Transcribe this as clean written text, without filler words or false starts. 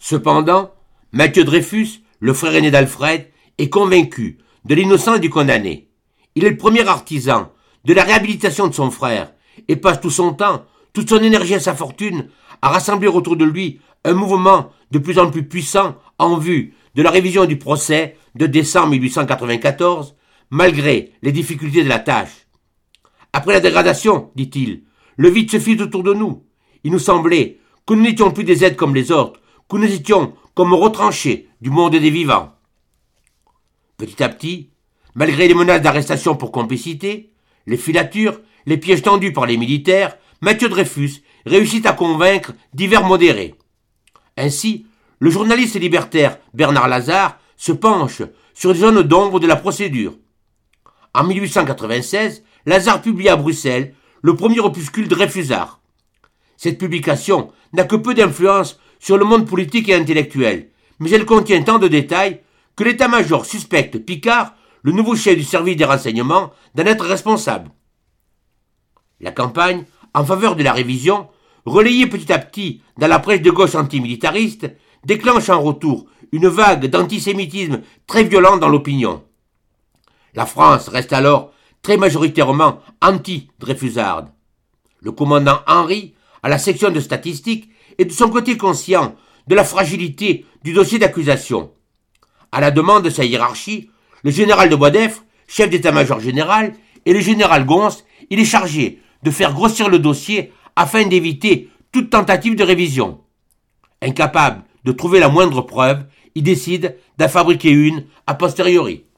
Cependant, Mathieu Dreyfus, le frère aîné d'Alfred, est convaincu de l'innocence du condamné. Il est le premier artisan de la réhabilitation de son frère et passe tout son temps, toute son énergie et sa fortune à rassembler autour de lui un mouvement de plus en plus puissant en vue de la révision du procès de décembre 1894, malgré les difficultés de la tâche. Après la dégradation, dit-il, le vide se fit autour de nous. Il nous semblait que nous n'étions plus des êtres comme les autres, que nous étions comme retranchés du monde des vivants. Petit à petit, malgré les menaces d'arrestation pour complicité, les filatures, les pièges tendus par les militaires, Mathieu Dreyfus réussit à convaincre divers modérés. Ainsi, le journaliste libertaire Bernard Lazare se penche sur les zones d'ombre de la procédure. En 1896, Lazare publie à Bruxelles le premier opuscule Dreyfusard. Cette publication n'a que peu d'influence sur le monde politique et intellectuel, mais elle contient tant de détails que l'état-major suspecte Picard, le nouveau chef du service des renseignements, d'en être responsable. La campagne en faveur de la révision, relayée petit à petit dans la presse de gauche antimilitariste, déclenche en retour une vague d'antisémitisme très violent dans l'opinion. La France reste alors très majoritairement anti-dreyfusarde. Le commandant Henry, à la section de statistiques, est de son côté conscient de la fragilité du dossier d'accusation. À la demande de sa hiérarchie, le général de Boisdeffre, chef d'état-major général, et le général Gons, il est chargé de faire grossir le dossier afin d'éviter toute tentative de révision. Incapable de trouver la moindre preuve, il décide d'en fabriquer une a posteriori.